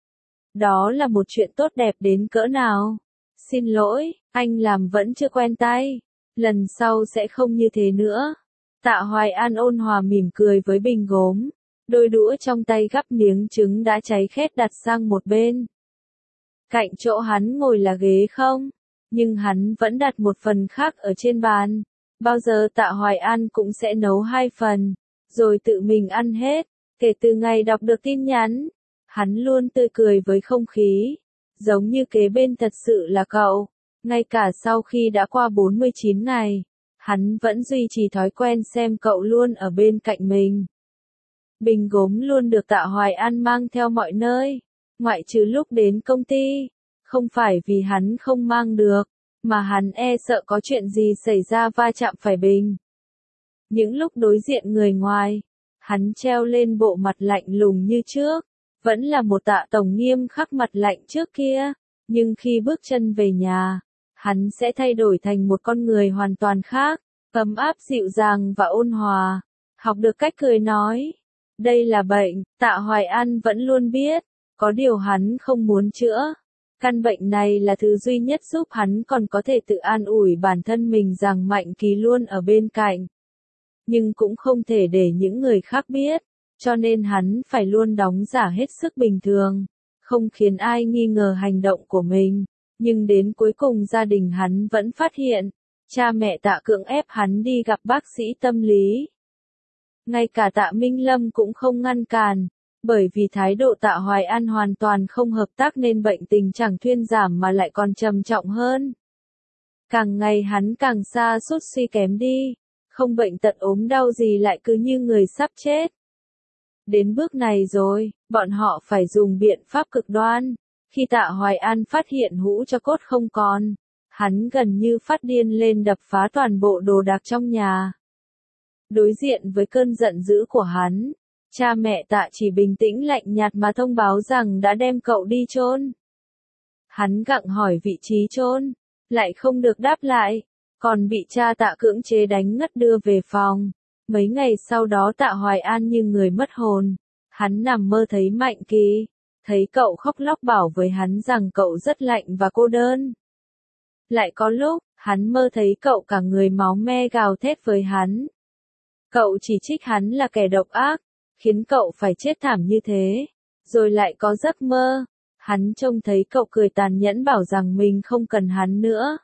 Đó là một chuyện tốt đẹp đến cỡ nào. Xin lỗi, anh làm vẫn chưa quen tay. Lần sau sẽ không như thế nữa. Tạ Hoài An ôn hòa mỉm cười với bình gốm. Đôi đũa trong tay gắp miếng trứng đã cháy khét đặt sang một bên. Cạnh chỗ hắn ngồi là ghế không, nhưng hắn vẫn đặt một phần khác ở trên bàn. Bao giờ Tạ Hoài An cũng sẽ nấu 2 phần, rồi tự mình ăn hết. Kể từ ngày đọc được tin nhắn, hắn luôn tươi cười với không khí, giống như kế bên thật sự là cậu. Ngay cả sau khi đã qua 49 ngày, hắn vẫn duy trì thói quen xem cậu luôn ở bên cạnh mình. Bình gốm luôn được Tạ Hoài An mang theo mọi nơi, ngoại trừ lúc đến công ty. Không phải vì hắn không mang được, mà hắn e sợ có chuyện gì xảy ra va chạm phải bình. Những lúc đối diện người ngoài, hắn treo lên bộ mặt lạnh lùng như trước, vẫn là một Tạ tổng nghiêm khắc mặt lạnh trước kia, nhưng khi bước chân về nhà, hắn sẽ thay đổi thành một con người hoàn toàn khác, ấm áp dịu dàng và ôn hòa, học được cách cười nói. Đây là bệnh, Tạ Hoài An vẫn luôn biết, có điều hắn không muốn chữa. Căn bệnh này là thứ duy nhất giúp hắn còn có thể tự an ủi bản thân mình rằng Mạnh Kỳ luôn ở bên cạnh. Nhưng cũng không thể để những người khác biết, cho nên hắn phải luôn đóng giả hết sức bình thường, không khiến ai nghi ngờ hành động của mình. Nhưng đến cuối cùng gia đình hắn vẫn phát hiện, cha mẹ Tạ cưỡng ép hắn đi gặp bác sĩ tâm lý. Ngay cả Tạ Minh Lâm cũng không ngăn cản, bởi vì thái độ Tạ Hoài An hoàn toàn không hợp tác nên bệnh tình chẳng thuyên giảm mà lại còn trầm trọng hơn. Càng ngày hắn càng sa sút suy kém đi, không bệnh tật ốm đau gì lại cứ như người sắp chết. Đến bước này rồi, bọn họ phải dùng biện pháp cực đoan. Khi Tạ Hoài An phát hiện hũ cho cốt không còn, hắn gần như phát điên lên đập phá toàn bộ đồ đạc trong nhà. Đối diện với cơn giận dữ của hắn, cha mẹ Tạ chỉ bình tĩnh lạnh nhạt mà thông báo rằng đã đem cậu đi chôn. Hắn gặng hỏi vị trí chôn, lại không được đáp lại, còn bị cha Tạ cưỡng chế đánh ngất đưa về phòng. Mấy ngày sau đó Tạ Hoài An như người mất hồn, hắn nằm mơ thấy Mạnh Kỳ, thấy cậu khóc lóc bảo với hắn rằng cậu rất lạnh và cô đơn. Lại có lúc, hắn mơ thấy cậu cả người máu me gào thét với hắn. Cậu chỉ trích hắn là kẻ độc ác, khiến cậu phải chết thảm như thế. Rồi lại có giấc mơ. Hắn trông thấy cậu cười tàn nhẫn bảo rằng mình không cần hắn nữa.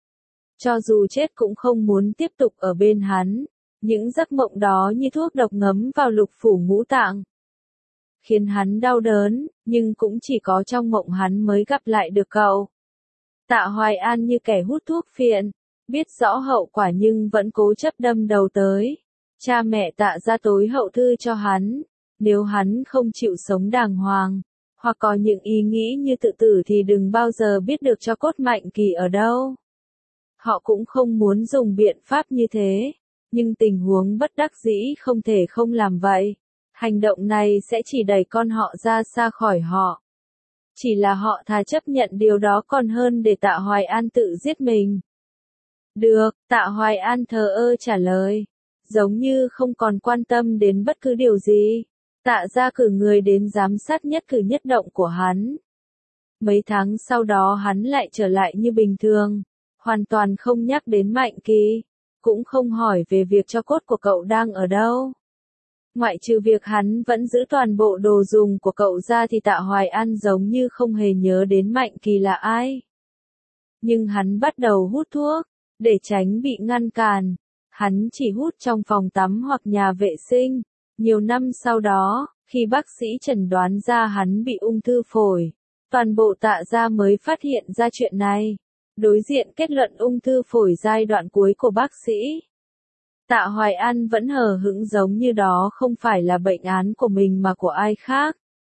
Cho dù chết cũng không muốn tiếp tục ở bên hắn. Những giấc mộng đó như thuốc độc ngấm vào lục phủ ngũ tạng. Khiến hắn đau đớn, nhưng cũng chỉ có trong mộng hắn mới gặp lại được cậu. Tạ Hoài An như kẻ hút thuốc phiện, biết rõ hậu quả nhưng vẫn cố chấp đâm đầu tới. Cha mẹ Tạ ra tối hậu thư cho hắn, nếu hắn không chịu sống đàng hoàng, hoặc có những ý nghĩ như tự tử thì đừng bao giờ biết được cho cốt Mạnh Kỳ ở đâu. Họ cũng không muốn dùng biện pháp như thế, nhưng tình huống bất đắc dĩ không thể không làm vậy. Hành động này sẽ chỉ đẩy con họ ra xa khỏi họ. Chỉ là họ thà chấp nhận điều đó còn hơn để Tạ Hoài An tự giết mình. Được, Tạ Hoài An thờ ơ trả lời. Giống như không còn quan tâm đến bất cứ điều gì. Tạ ra cử người đến giám sát nhất cử nhất động của hắn. Mấy tháng sau đó hắn lại trở lại như bình thường. Hoàn toàn không nhắc đến Mạnh Kỳ. Cũng không hỏi về việc cho cốt của cậu đang ở đâu. Ngoại trừ việc hắn vẫn giữ toàn bộ đồ dùng của cậu ra thì Tạ Hoài An giống như không hề nhớ đến Mạnh Kỳ là ai. Nhưng hắn bắt đầu hút thuốc, để tránh bị ngăn cản. Hắn chỉ hút trong phòng tắm hoặc nhà vệ sinh. Nhiều năm sau đó, khi bác sĩ chẩn đoán ra hắn bị ung thư phổi, toàn bộ Tạ gia mới phát hiện ra chuyện này. Đối diện kết luận ung thư phổi giai đoạn cuối của bác sĩ. Tạ Hoài An vẫn hờ hững giống như đó không phải là bệnh án của mình mà của ai khác.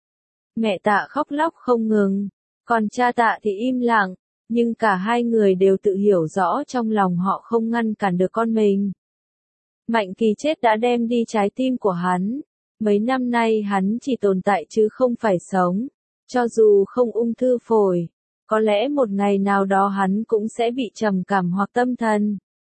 Mẹ Tạ khóc lóc không ngừng, còn cha Tạ thì im lặng, nhưng cả hai người đều tự hiểu rõ trong lòng họ không ngăn cản được con mình. Mạnh Kỳ chết đã đem đi trái tim của hắn. Mấy năm nay hắn chỉ tồn tại chứ không phải sống. Cho dù không ung thư phổi, có lẽ một ngày nào đó hắn cũng sẽ bị trầm cảm hoặc tâm thần.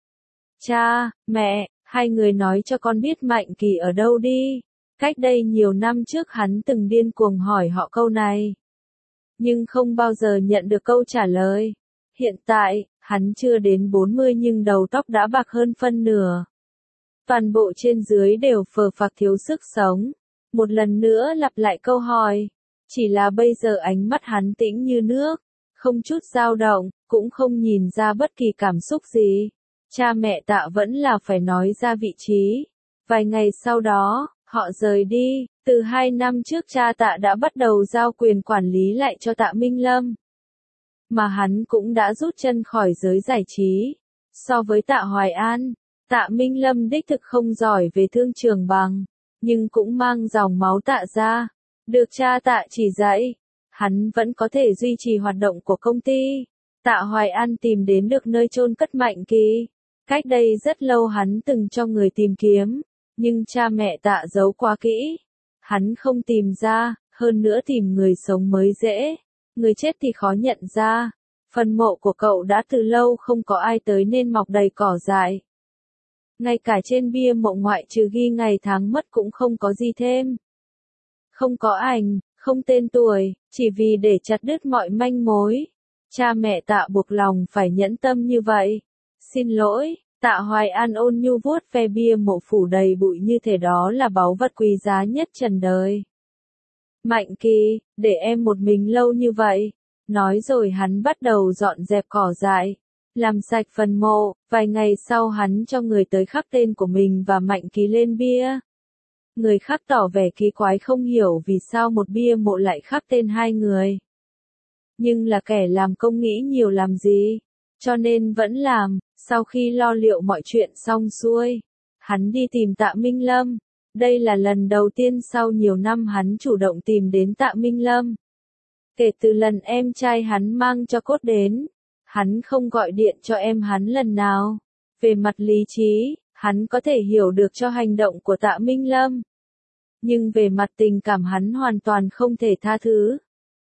Cha, mẹ, hai người nói cho con biết Mạnh Kỳ ở đâu đi. Cách đây nhiều năm trước hắn từng điên cuồng hỏi họ câu này. Nhưng không bao giờ nhận được câu trả lời. Hiện tại, hắn chưa đến 40 nhưng đầu tóc đã bạc hơn phân nửa. Toàn bộ trên dưới đều phờ phạc thiếu sức sống. Một lần nữa lặp lại câu hỏi. Chỉ là bây giờ ánh mắt hắn tĩnh như nước. Không chút dao động, cũng không nhìn ra bất kỳ cảm xúc gì. Cha mẹ Tạ vẫn là phải nói ra vị trí. Vài ngày sau đó, họ rời đi. Từ 2 năm trước cha Tạ đã bắt đầu giao quyền quản lý lại cho Tạ Minh Lâm. Mà hắn cũng đã rút chân khỏi giới giải trí. So với Tạ Hoài An, Tạ Minh Lâm đích thực không giỏi về thương trường bằng, nhưng cũng mang dòng máu Tạ ra. Được cha Tạ chỉ dạy, hắn vẫn có thể duy trì hoạt động của công ty. Tạ Hoài An tìm đến được nơi chôn cất Mạnh Kỳ. Cách đây rất lâu hắn từng cho người tìm kiếm, nhưng cha mẹ Tạ giấu quá kỹ. Hắn không tìm ra, hơn nữa tìm người sống mới dễ, người chết thì khó nhận ra. Phần mộ của cậu đã từ lâu không có ai tới nên mọc đầy cỏ dại. Ngay cả trên bia mộ ngoại trừ ghi ngày tháng mất cũng không có gì thêm. Không có ảnh, không tên tuổi, chỉ vì để chặt đứt mọi manh mối. Cha mẹ Tạ buộc lòng phải nhẫn tâm như vậy. Xin lỗi, Tạ Hoài An ôn nhu vuốt ve bia mộ phủ đầy bụi như thể đó là báu vật quý giá nhất trần đời. Mạnh Kỳ, để em một mình lâu như vậy. Nói rồi hắn bắt đầu dọn dẹp cỏ dại, làm sạch phần mộ. Vài ngày sau hắn cho người tới khắc tên của mình và Mạnh Kỳ lên bia. Người khắc tỏ vẻ kỳ quái không hiểu vì sao một bia mộ lại khắc tên hai người. Nhưng là kẻ làm công nghĩ nhiều làm gì, cho nên vẫn làm. Sau khi lo liệu mọi chuyện xong xuôi, hắn đi tìm Tạ Minh Lâm. Đây là lần đầu tiên sau nhiều năm hắn chủ động tìm đến Tạ Minh Lâm. Kể từ lần em trai hắn mang cho cốt đến, hắn không gọi điện cho em hắn lần nào. Về mặt lý trí, hắn có thể hiểu được cho hành động của Tạ Minh Lâm. Nhưng về mặt tình cảm hắn hoàn toàn không thể tha thứ.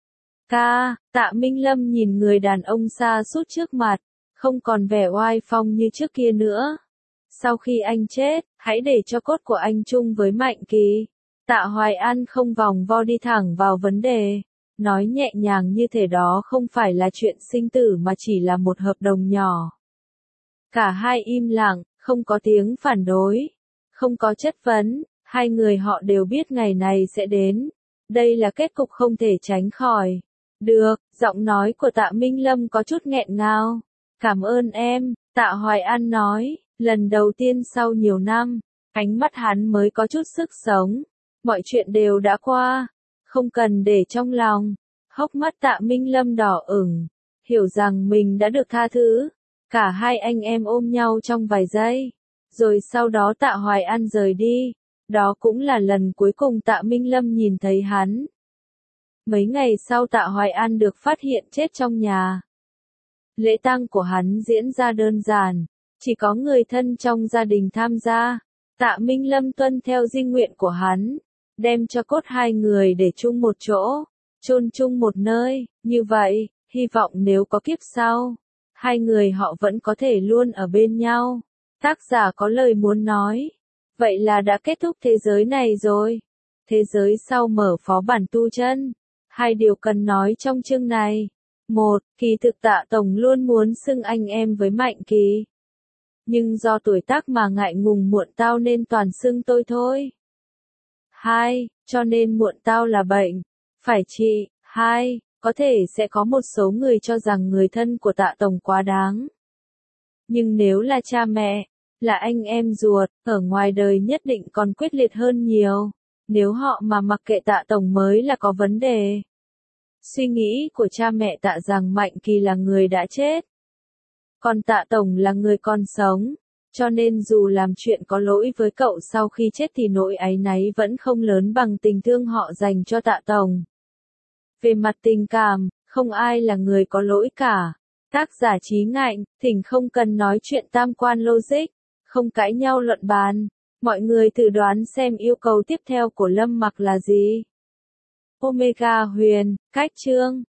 Tạ Minh Lâm nhìn người đàn ông xa sút trước mặt, không còn vẻ oai phong như trước kia nữa. Sau khi anh chết, hãy để cho cốt của anh chung với Mạnh Kỳ. Tạ Hoài An không vòng vo đi thẳng vào vấn đề. Nói nhẹ nhàng như thể đó không phải là chuyện sinh tử mà chỉ là một hợp đồng nhỏ. Cả hai im lặng, không có tiếng phản đối. Không có chất vấn, hai người họ đều biết ngày này sẽ đến. Đây là kết cục không thể tránh khỏi. Được, giọng nói của Tạ Minh Lâm có chút nghẹn ngào. Cảm ơn em, Tạ Hoài An nói, lần đầu tiên sau nhiều năm, ánh mắt hắn mới có chút sức sống. Mọi chuyện đều đã qua, không cần để trong lòng. Hốc mắt Tạ Minh Lâm đỏ ửng, hiểu rằng mình đã được tha thứ. Cả hai anh em ôm nhau trong vài giây, rồi sau đó Tạ Hoài An rời đi. Đó cũng là lần cuối cùng Tạ Minh Lâm nhìn thấy hắn. Mấy ngày sau Tạ Hoài An được phát hiện chết trong nhà. Lễ tang của hắn diễn ra đơn giản, chỉ có người thân trong gia đình tham gia. Tạ Minh Lâm tuân theo di nguyện của hắn, đem cho cốt hai người để chung một chỗ, chôn chung một nơi. Như vậy, hy vọng nếu có kiếp sau, hai người họ vẫn có thể luôn ở bên nhau. Tác giả có lời muốn nói. Vậy là đã kết thúc thế giới này rồi. Thế giới sau mở phó bản tu chân. Hai điều cần nói trong chương này. Một, kỳ thực Tạ Tổng luôn muốn xưng anh em với Mạnh Kỳ. Nhưng do tuổi tác mà ngại ngùng muộn tao nên toàn xưng tôi thôi. Hai, cho nên muộn tao là bệnh. Phải trị. Hai, có thể sẽ có một số người cho rằng người thân của Tạ Tổng quá đáng. Nhưng nếu là cha mẹ, là anh em ruột, ở ngoài đời nhất định còn quyết liệt hơn nhiều. Nếu họ mà mặc kệ Tạ Tổng mới là có vấn đề. Suy nghĩ của cha mẹ Tạ rằng Mạnh Kỳ là người đã chết. Còn Tạ Tổng là người còn sống. Cho nên dù làm chuyện có lỗi với cậu sau khi chết thì nỗi áy náy vẫn không lớn bằng tình thương họ dành cho Tạ Tổng. Về mặt tình cảm, không ai là người có lỗi cả. Tác giả Chí Ngạnh, thỉnh không cần nói chuyện tam quan logic, không cãi nhau luận bàn. Mọi người thử đoán xem yêu cầu tiếp theo của Lâm Mặc là gì. Omega Huyền, cách chương.